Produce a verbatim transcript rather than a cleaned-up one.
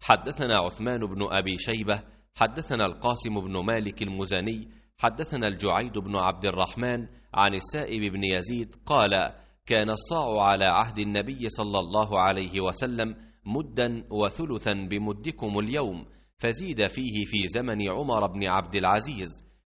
حدثنا عثمان بن أبي شيبة حدثنا القاسم بن مالك المزني حدثنا الجعيد بن عبد الرحمن عن السائب بن يزيد قال: كان الصاع على عهد النبي صلى الله عليه وسلم مدا وثلثا بمدكم اليوم، فزيد فيه في زمن عمر بن عبد العزيز،